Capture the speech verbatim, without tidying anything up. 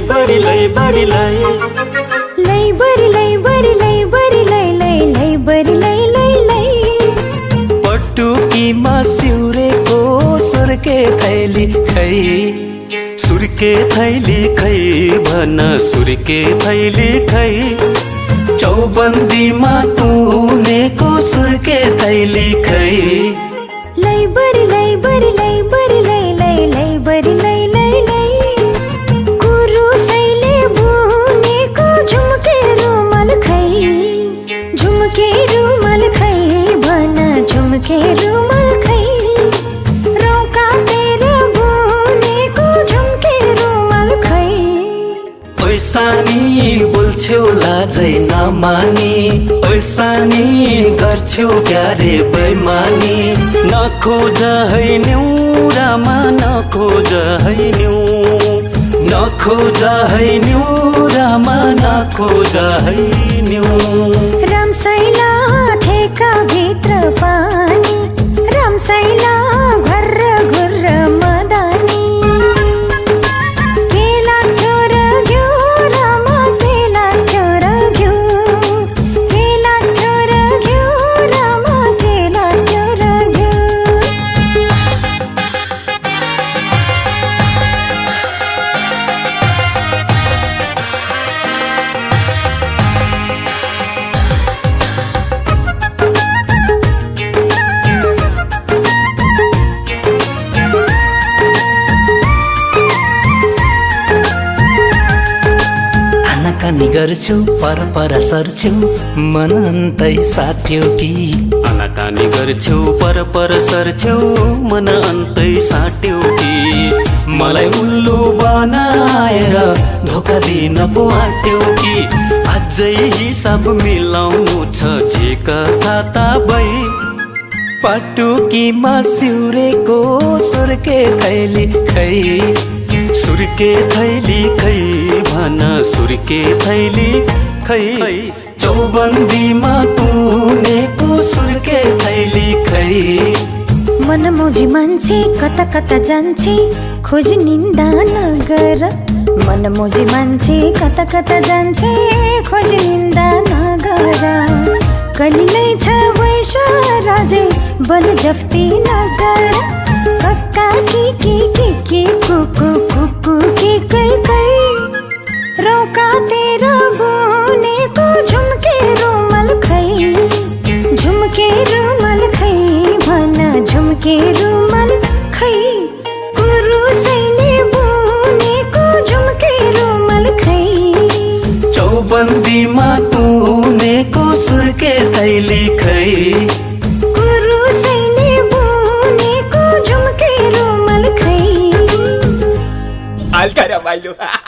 बरी लै बरी लै लै बरी लै बरी लै बरी लै लै लै बरी लै लै लै पटुकीमा सिउरेको सुर्के थैली खै सुर्के थैली खै भन सुर्के थैली खै चौबन्दीमा तुनेको सुर्के थैली खै लै बरी लै बरी लै बरी लै लै लै बरी लै लै लै कुरुसैले बुनेको झुम्के रुमाल खै झुम्के रुमाल खै भन झुम्के रुमाल खै रौका तेरा बुनेको झुम्के रुमाल खै ओइसानी बोल्छौ लाजै नमानी ओइसानी गर्छौ प्यारे बैमानी नखोज है न्युरामा नखोज है न्यु नखोज है न्युरामा नखोज है न्यु रामसैला ठेका भित्र पानी रामसैला घर्र घुर्र मदानी केला ठोर घ्यू रामा केला ठोर घ्यू केला ठोर घ्यू रामा केला ठोर घ्यू आनाकानी गर्छु पर पर सर्छु मन अन्तै साट्यो कि आनाकानी गर्छौ पर पर सर्छौ मन अन्तै साट्यो कि मलाई उल्लु बनाएर धोका दिन पो आट्यो कि अझै हिसाब मिलाउनु छ जे कथा भई पटुकीमा सिउरेको सुर्के थैली खै सुर्के थैली खै भन सुर्के थैली खै चौबन्दीमा तुनेको सुर्के थैली खै मनमोजी मान्छे कता कता जान्छे खोज निन्दा नगर मनमोजी मान्छे कता कता जान्छे खोज निन्दा नगर कलिलै छ वैश राजे बल जफ्ती नगर कक्का की की की की कुकु कुकु की कै कै रौका तेरा बुनेको झुम्के रुमाल खै झुम्के रुमाल खै भन झुम्के रुमाल खै कुरुसैले बुनेको झुम्के रुमाल खै चौबन्दीमा तुनेको सुर्के थैली खै कुरुसैले बुनेको झुम्के रुमाल खै हल्का रमाइलो